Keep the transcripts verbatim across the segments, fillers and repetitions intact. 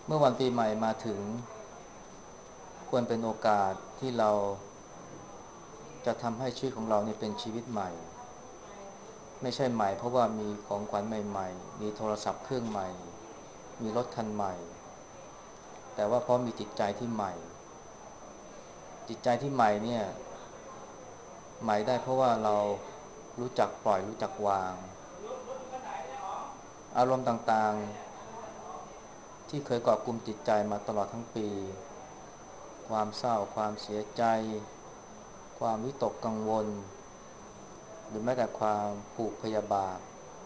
เมื่อวันปีใหม่มาถึงควรเป็นโอกาสที่เราจะทำให้ชีวิตของเราเนี่ยเป็นชีวิตใหม่ไม่ใช่ใหม่เพราะว่ามีของขวัญใหม่ๆมีโทรศัพท์เครื่องใหม่มีรถคันใหม่แต่ว่าเพราะมีจิตใจที่ใหม่จิตใจที่ใหม่เนี่ยใหม่ได้เพราะว่าเรารู้จักปล่อยรู้จักวางอารมณ์ต่างๆที่เคยเกาะกลุ่มจิตใจมาตลอดทั้งปีความเศร้าความเสียใจความวิตกกังวลหรือแม้แต่ความผูกพยาบาท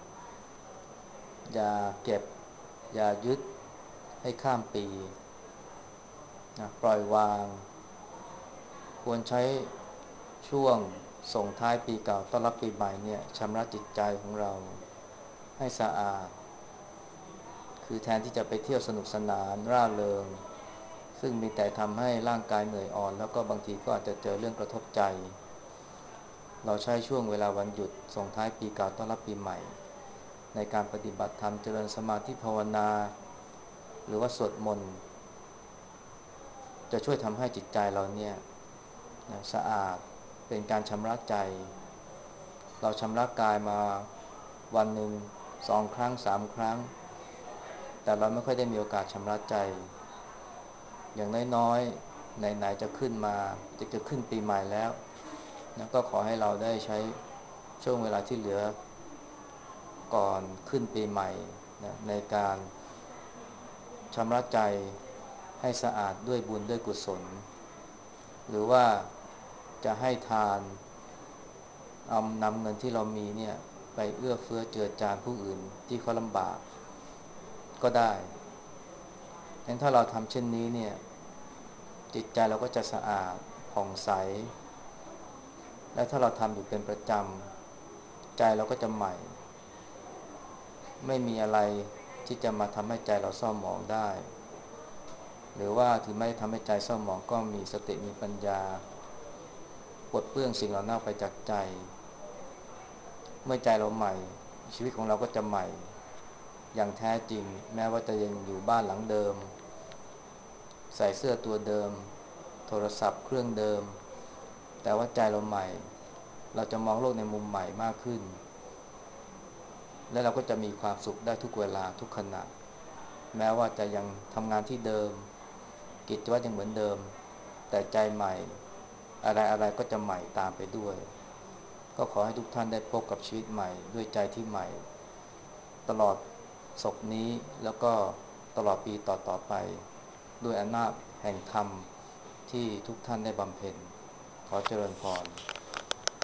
อย่าเก็บอย่ายึดให้ข้ามปีนะปล่อยวางควรใช้ช่วงส่งท้ายปีเก่าต้อนรับปีใหม่เนี่ยชำระจิตใจของเราให้สะอาดคือแทนที่จะไปเที่ยวสนุกสนานร่าเริงซึ่งมีแต่ทำให้ร่างกายเหนื่อยอ่อนแล้วก็บางทีก็อาจจะเจอเรื่องกระทบใจเราใช้ช่วงเวลาวันหยุดส่งท้ายปีเก่าต้อนรับปีใหม่ในการปฏิบัติธรรมเจริญสมาธิภาวนาหรือว่าสวดมนต์จะช่วยทำให้จิตใจเราเนี่ยนะสะอาดเป็นการชำระใจเราชำระกายมาวันหนึ่งสองครั้งสามครั้งแต่เราไม่ค่อยได้มีโอกาสชำระใจอย่างน้อยๆไหนๆจะขึ้นมาจะจะขึ้นปีใหม่แล้วนะก็ขอให้เราได้ใช้ช่วงเวลาที่เหลือก่อนขึ้นปีใหม่นะในการชำระใจให้สะอาดด้วยบุญด้วยกุศลหรือว่าจะให้ทานเอานำเงินที่เรามีเนี่ยไปเอื้อเฟื้อเจือจานผู้อื่นที่เขาลำบากก็ได้งั้นถ้าเราทำเช่นนี้เนี่ยจิตใจเราก็จะสะอาดผ่องใสและถ้าเราทำอยู่เป็นประจำใจเราก็จะใหม่ไม่มีอะไรที่จะมาทำให้ใจเราเศร้าหมองได้หรือว่าถึงแม้จะทำให้ใจเศร้าหมองก็มีสติมีปัญญาปลดเปลื้องสิ่งเหล่านั้นไปจากใจเมื่อใจเราใหม่ชีวิตของเราก็จะใหม่อย่างแท้จริงแม้ว่าจะยังอยู่บ้านหลังเดิมใส่เสื้อตัวเดิมโทรศัพท์เครื่องเดิมแต่ว่าใจเราใหม่เราจะมองโลกในมุมใหม่มากขึ้นและเราก็จะมีความสุขได้ทุกเวลาทุกขณะแม้ว่าจะยังทำงานที่เดิมกิจวัตรยังเหมือนเดิมแต่ใจใหม่อะไรอะไรก็จะใหม่ตามไปด้วยก็ขอให้ทุกท่านได้พบกับชีวิตใหม่ด้วยใจที่ใหม่ตลอดศกนี้แล้วก็ตลอดปีต่อๆไปด้วยอำนาจแห่งธรรมที่ทุกท่านได้บำเพ็ญขอเจริญพร